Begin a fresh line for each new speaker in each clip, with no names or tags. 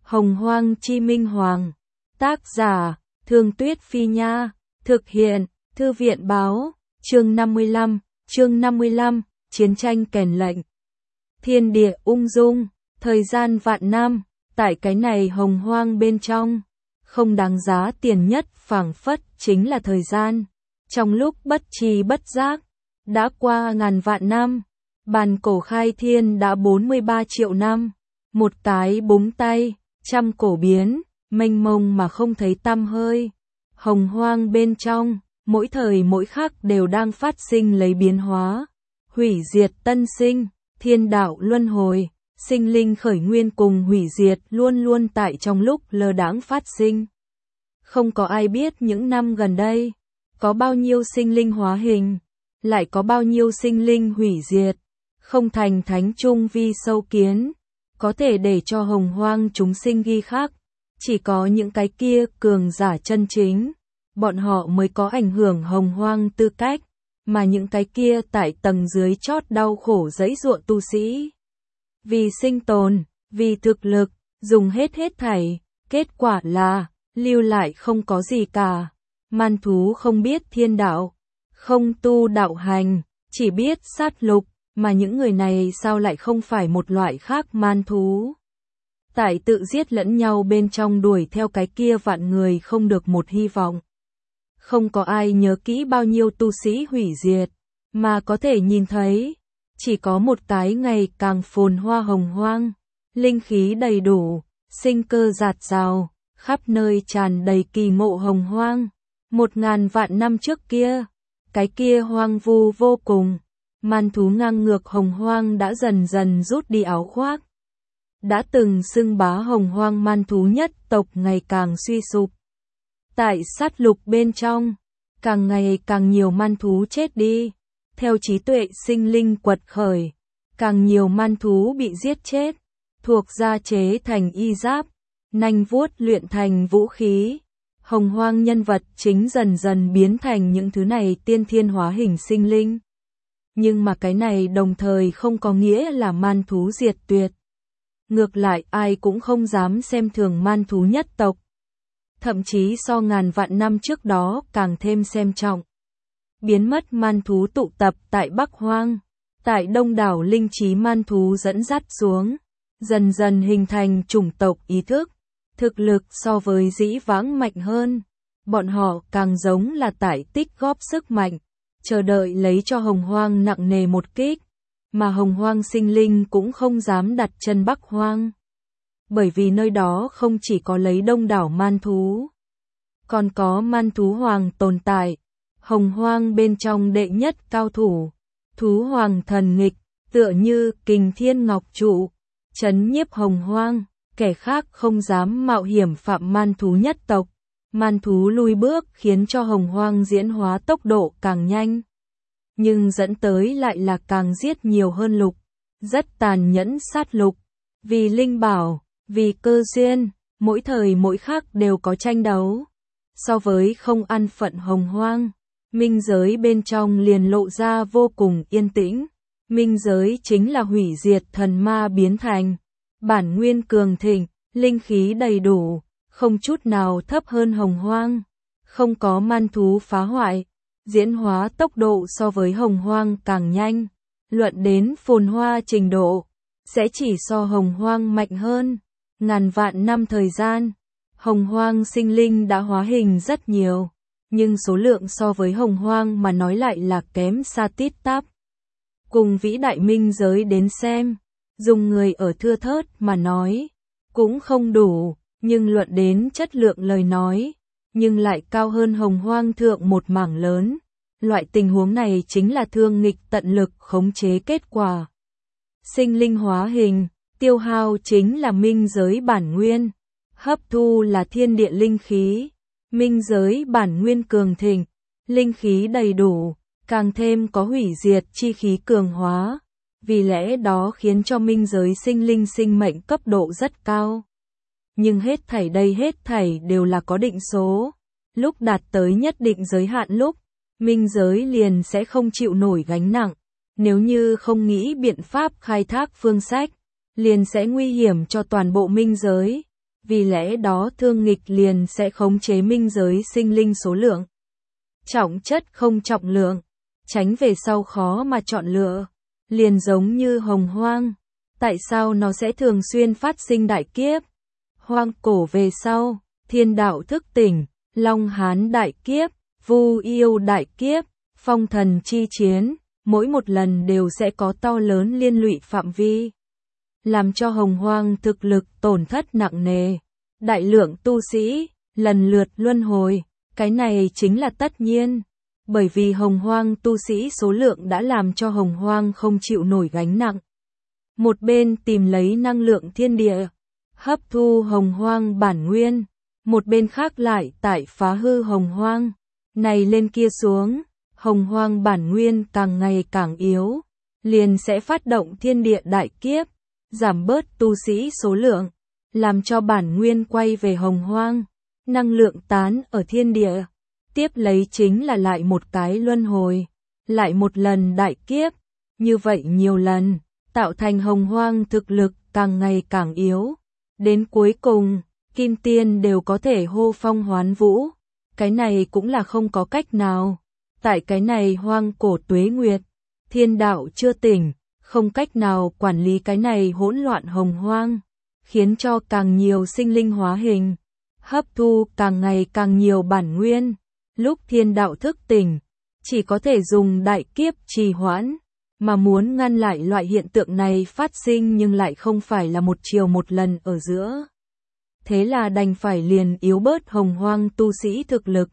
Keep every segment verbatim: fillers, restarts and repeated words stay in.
Hồng Hoang Chi Minh Hoàng. Tác giả, Thương Tuyết Phi Nha. Thực hiện, Thư viện Báo. Chương năm mươi lăm, chương năm mươi lăm, Chiến tranh kèn lệnh. Thiên địa ung dung, thời gian vạn năm, tại cái này hồng hoang bên trong, không đáng giá tiền nhất phảng phất chính là thời gian. Trong lúc bất tri bất giác, đã qua ngàn vạn năm, bàn cổ khai thiên đã bốn mươi ba triệu năm, một cái búng tay, trăm cổ biến, mênh mông mà không thấy tăm hơi. Hồng hoang bên trong, mỗi thời mỗi khắc đều đang phát sinh lấy biến hóa, hủy diệt tân sinh, thiên đạo luân hồi, sinh linh khởi nguyên cùng hủy diệt luôn luôn tại trong lúc lơ đãng phát sinh. Không có ai biết những năm gần đây, có bao nhiêu sinh linh hóa hình, lại có bao nhiêu sinh linh hủy diệt, không thành thánh trung vi sâu kiến, có thể để cho hồng hoang chúng sinh ghi khắc. Chỉ có những cái kia cường giả chân chính, bọn họ mới có ảnh hưởng hồng hoang tư cách, mà những cái kia tại tầng dưới chót đau khổ giãy giụa tu sĩ. Vì sinh tồn, vì thực lực, dùng hết hết thảy, kết quả là, lưu lại không có gì cả. Man thú không biết thiên đạo, không tu đạo hành, chỉ biết sát lục, mà những người này sao lại không phải một loại khác man thú. Tại tự giết lẫn nhau bên trong đuổi theo cái kia vạn người không được một hy vọng. Không có ai nhớ kỹ bao nhiêu tu sĩ hủy diệt, mà có thể nhìn thấy, chỉ có một cái ngày càng phồn hoa hồng hoang, linh khí đầy đủ, sinh cơ dạt dào, khắp nơi tràn đầy kỳ ngộ hồng hoang. Một ngàn vạn năm trước kia, cái kia hoang vu vô cùng, man thú ngang ngược hồng hoang đã dần dần rút đi áo khoác. Đã từng xưng bá hồng hoang man thú nhất tộc ngày càng suy sụp. Tại sát lục bên trong, càng ngày càng nhiều man thú chết đi. Theo trí tuệ sinh linh quật khởi, càng nhiều man thú bị giết chết, thuộc gia chế thành y giáp, nanh vuốt luyện thành vũ khí. Hồng hoang nhân vật chính dần dần biến thành những thứ này tiên thiên hóa hình sinh linh. Nhưng mà cái này đồng thời không có nghĩa là man thú diệt tuyệt. Ngược lại ai cũng không dám xem thường man thú nhất tộc. Thậm chí so ngàn vạn năm trước đó càng thêm xem trọng. Biến mất man thú tụ tập tại Bắc Hoang, tại đông đảo linh trí man thú dẫn dắt xuống, dần dần hình thành chủng tộc ý thức, thực lực so với dĩ vãng mạnh hơn. Bọn họ càng giống là tại tích góp sức mạnh, chờ đợi lấy cho hồng hoang nặng nề một kích. Mà hồng hoang sinh linh cũng không dám đặt chân Bắc Hoang. Bởi vì nơi đó không chỉ có lấy đông đảo man thú, còn có man thú hoàng tồn tại. Hồng hoang bên trong đệ nhất cao thủ, thú hoàng thần nghịch, tựa như kình thiên ngọc trụ, trấn nhiếp hồng hoang, kẻ khác không dám mạo hiểm phạm man thú nhất tộc. Man thú lui bước khiến cho hồng hoang diễn hóa tốc độ càng nhanh. Nhưng dẫn tới lại là càng giết nhiều hơn lục, rất tàn nhẫn sát lục, vì linh bảo, vì cơ duyên, mỗi thời mỗi khắc đều có tranh đấu. So với không an phận hồng hoang, minh giới bên trong liền lộ ra vô cùng yên tĩnh. Minh giới chính là hủy diệt thần ma biến thành, bản nguyên cường thịnh, linh khí đầy đủ, không chút nào thấp hơn hồng hoang, không có man thú phá hoại. Diễn hóa tốc độ so với hồng hoang càng nhanh, luận đến phồn hoa trình độ, sẽ chỉ so hồng hoang mạnh hơn. Ngàn vạn năm thời gian, hồng hoang sinh linh đã hóa hình rất nhiều, nhưng số lượng so với hồng hoang mà nói lại là kém xa tít tắp. Cùng vĩ đại minh giới đến xem, dùng người ở thưa thớt mà nói, cũng không đủ, nhưng luận đến chất lượng lời nói, nhưng lại cao hơn hồng hoang thượng một mảng lớn. Loại tình huống này chính là thương nghịch tận lực khống chế kết quả. Sinh linh hóa hình, tiêu hao chính là minh giới bản nguyên, hấp thu là thiên địa linh khí. Minh giới bản nguyên cường thịnh, linh khí đầy đủ, càng thêm có hủy diệt chi khí cường hóa. Vì lẽ đó khiến cho minh giới sinh linh sinh mệnh cấp độ rất cao. Nhưng hết thảy đây hết thảy đều là có định số. Lúc đạt tới nhất định giới hạn lúc, minh giới liền sẽ không chịu nổi gánh nặng. Nếu như không nghĩ biện pháp khai thác phương sách, liền sẽ nguy hiểm cho toàn bộ minh giới. vì lẽ đó thương nghịch liền sẽ khống chế minh giới sinh linh số lượng. Trọng chất không trọng lượng, tránh về sau khó mà chọn lựa, liền giống như hồng hoang. Tại sao nó sẽ thường xuyên phát sinh đại kiếp? Hoang cổ về sau, thiên đạo thức tỉnh, Long Hán đại kiếp, Vu Yêu đại kiếp, phong thần chi chiến, mỗi một lần đều sẽ có to lớn liên lụy phạm vi, làm cho hồng hoang thực lực tổn thất nặng nề. Đại lượng tu sĩ, lần lượt luân hồi, cái này chính là tất nhiên, bởi vì hồng hoang tu sĩ số lượng đã làm cho hồng hoang không chịu nổi gánh nặng. Một bên tìm lấy năng lượng thiên địa, hấp thu hồng hoang bản nguyên, một bên khác lại tại phá hư hồng hoang, này lên kia xuống, hồng hoang bản nguyên càng ngày càng yếu, liền sẽ phát động thiên địa đại kiếp, giảm bớt tu sĩ số lượng, làm cho bản nguyên quay về hồng hoang, năng lượng tán ở thiên địa, tiếp lấy chính là lại một cái luân hồi, lại một lần đại kiếp, như vậy nhiều lần, tạo thành hồng hoang thực lực càng ngày càng yếu, đến cuối cùng, kim tiên đều có thể hô phong hoán vũ, cái này cũng là không có cách nào, tại cái này hoang cổ tuế nguyệt, thiên đạo chưa tỉnh, không cách nào quản lý cái này hỗn loạn hồng hoang, khiến cho càng nhiều sinh linh hóa hình, hấp thu càng ngày càng nhiều bản nguyên, lúc thiên đạo thức tỉnh, chỉ có thể dùng đại kiếp trì hoãn, mà muốn ngăn lại loại hiện tượng này phát sinh nhưng lại không phải là một chiều một lần ở giữa. Thế là đành phải liền yếu bớt hồng hoang tu sĩ thực lực,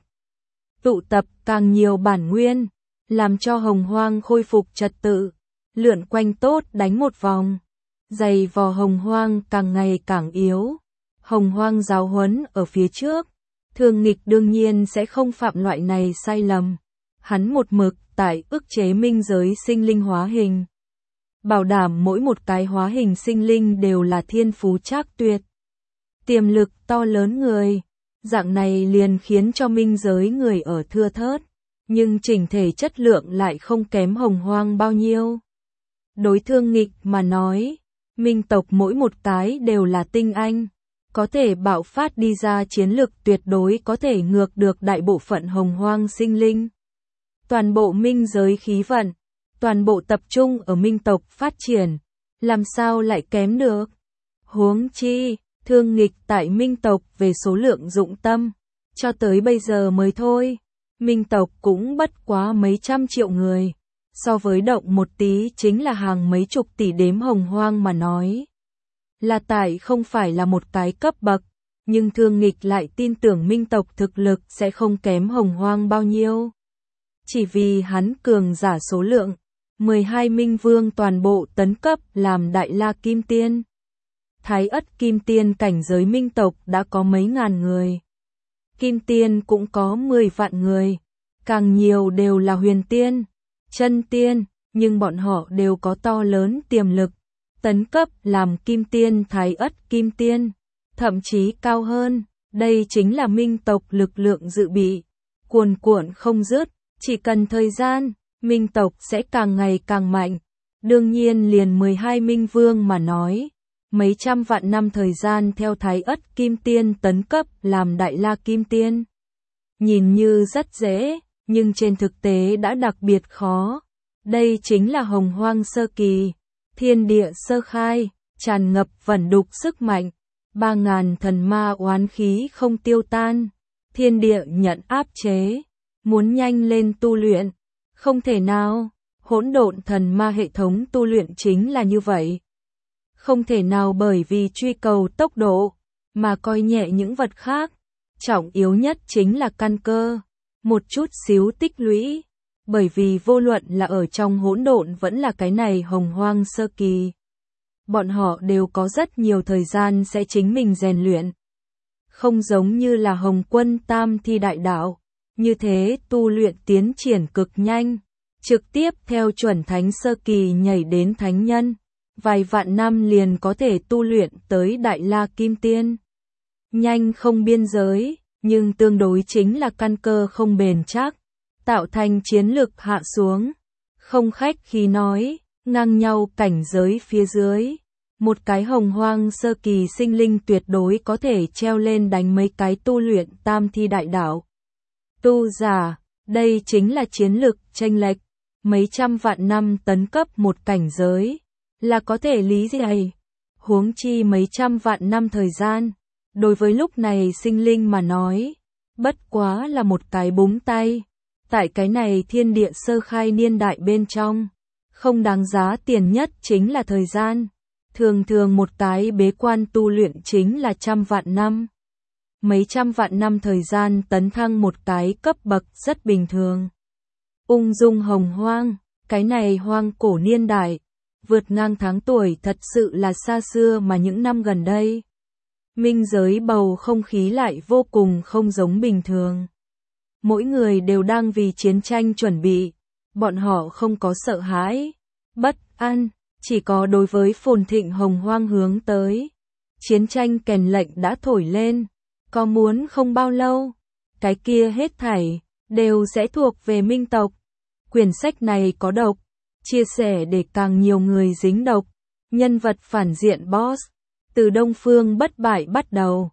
tụ tập càng nhiều bản nguyên, làm cho hồng hoang khôi phục trật tự, lượn quanh tốt đánh một vòng, giày vò hồng hoang càng ngày càng yếu. Hồng hoang giáo huấn ở phía trước, thương nghịch đương nhiên sẽ không phạm loại này sai lầm. Hắn một mực tại ức chế minh giới sinh linh hóa hình, bảo đảm mỗi một cái hóa hình sinh linh đều là thiên phú trác tuyệt, tiềm lực to lớn người. Dạng này liền khiến cho minh giới người ở thưa thớt, nhưng chỉnh thể chất lượng lại không kém hồng hoang bao nhiêu. Đối thương nghịch mà nói, minh tộc mỗi một cái đều là tinh anh, có thể bạo phát đi ra chiến lực tuyệt đối có thể ngược được đại bộ phận hồng hoang sinh linh. Toàn bộ minh giới khí vận, toàn bộ tập trung ở minh tộc phát triển, làm sao lại kém được? Huống chi, thương nghịch tại minh tộc về số lượng dụng tâm, cho tới bây giờ mới thôi, minh tộc cũng bất quá mấy trăm triệu người, so với động một tí chính là hàng mấy chục tỷ đếm hồng hoang mà nói. Là tại không phải là một cái cấp bậc, nhưng thương nghịch lại tin tưởng minh tộc thực lực sẽ không kém hồng hoang bao nhiêu. Chỉ vì hắn cường giả số lượng, mười hai minh vương toàn bộ tấn cấp làm đại la kim tiên. Thái ất kim tiên cảnh giới minh tộc đã có mấy ngàn người. Kim tiên cũng có mười vạn người, càng nhiều đều là huyền tiên, chân tiên, nhưng bọn họ đều có to lớn tiềm lực. Tấn cấp làm kim tiên thái ất kim tiên, thậm chí cao hơn, đây chính là minh tộc lực lượng dự bị, cuồn cuộn không dứt, chỉ cần thời gian, minh tộc sẽ càng ngày càng mạnh. Đương nhiên liền mười hai minh vương mà nói, mấy trăm vạn năm thời gian theo thái ất kim tiên tấn cấp làm đại la kim tiên. Nhìn như rất dễ, nhưng trên thực tế đã đặc biệt khó. Đây chính là hồng hoang sơ kỳ, thiên địa sơ khai, tràn ngập vẩn đục sức mạnh, ba ngàn thần ma oán khí không tiêu tan, thiên địa nhận áp chế, muốn nhanh lên tu luyện, không thể nào, hỗn độn thần ma hệ thống tu luyện chính là như vậy. Không thể nào bởi vì truy cầu tốc độ, mà coi nhẹ những vật khác, trọng yếu nhất chính là căn cơ, một chút xíu tích lũy. Bởi vì vô luận là ở trong hỗn độn vẫn là cái này hồng hoang sơ kỳ, bọn họ đều có rất nhiều thời gian sẽ chính mình rèn luyện. Không giống như là Hồng Quân Tam Thi Đại Đạo, như thế tu luyện tiến triển cực nhanh, trực tiếp theo chuẩn thánh sơ kỳ nhảy đến thánh nhân, vài vạn năm liền có thể tu luyện tới Đại La Kim Tiên. Nhanh không biên giới, nhưng tương đối chính là căn cơ không bền chắc, tạo thành chiến lực hạ xuống. Không khách khí nói, ngang nhau cảnh giới phía dưới, Một cái hồng hoang sơ kỳ sinh linh tuyệt đối có thể treo lên đánh mấy cái tu luyện tam thi đại đạo. Tu giả, đây chính là chiến lực chênh lệch, mấy trăm vạn năm tấn cấp một cảnh giới, là có thể lý giải. Huống chi mấy trăm vạn năm thời gian, đối với lúc này sinh linh mà nói, bất quá là một cái búng tay. Tại cái này thiên địa sơ khai niên đại bên trong, không đáng giá tiền nhất chính là thời gian. Thường thường một cái bế quan tu luyện chính là trăm vạn năm. Mấy trăm vạn năm thời gian tấn thăng một cái cấp bậc rất bình thường. Ung dung hồng hoang, cái này hoang cổ niên đại, vượt ngang tháng tuổi thật sự là xa xưa mà những năm gần đây. Minh giới bầu không khí lại vô cùng không giống bình thường. Mỗi người đều đang vì chiến tranh chuẩn bị, bọn họ không có sợ hãi, bất an, chỉ có đối với phồn thịnh hồng hoang hướng tới. Chiến tranh kèn lệnh đã thổi lên, có muốn không bao lâu, cái kia hết thảy, đều sẽ thuộc về minh tộc. Quyển sách này có độc, chia sẻ để càng nhiều người dính độc, nhân vật phản diện boss, từ Đông Phương bất bại bắt đầu.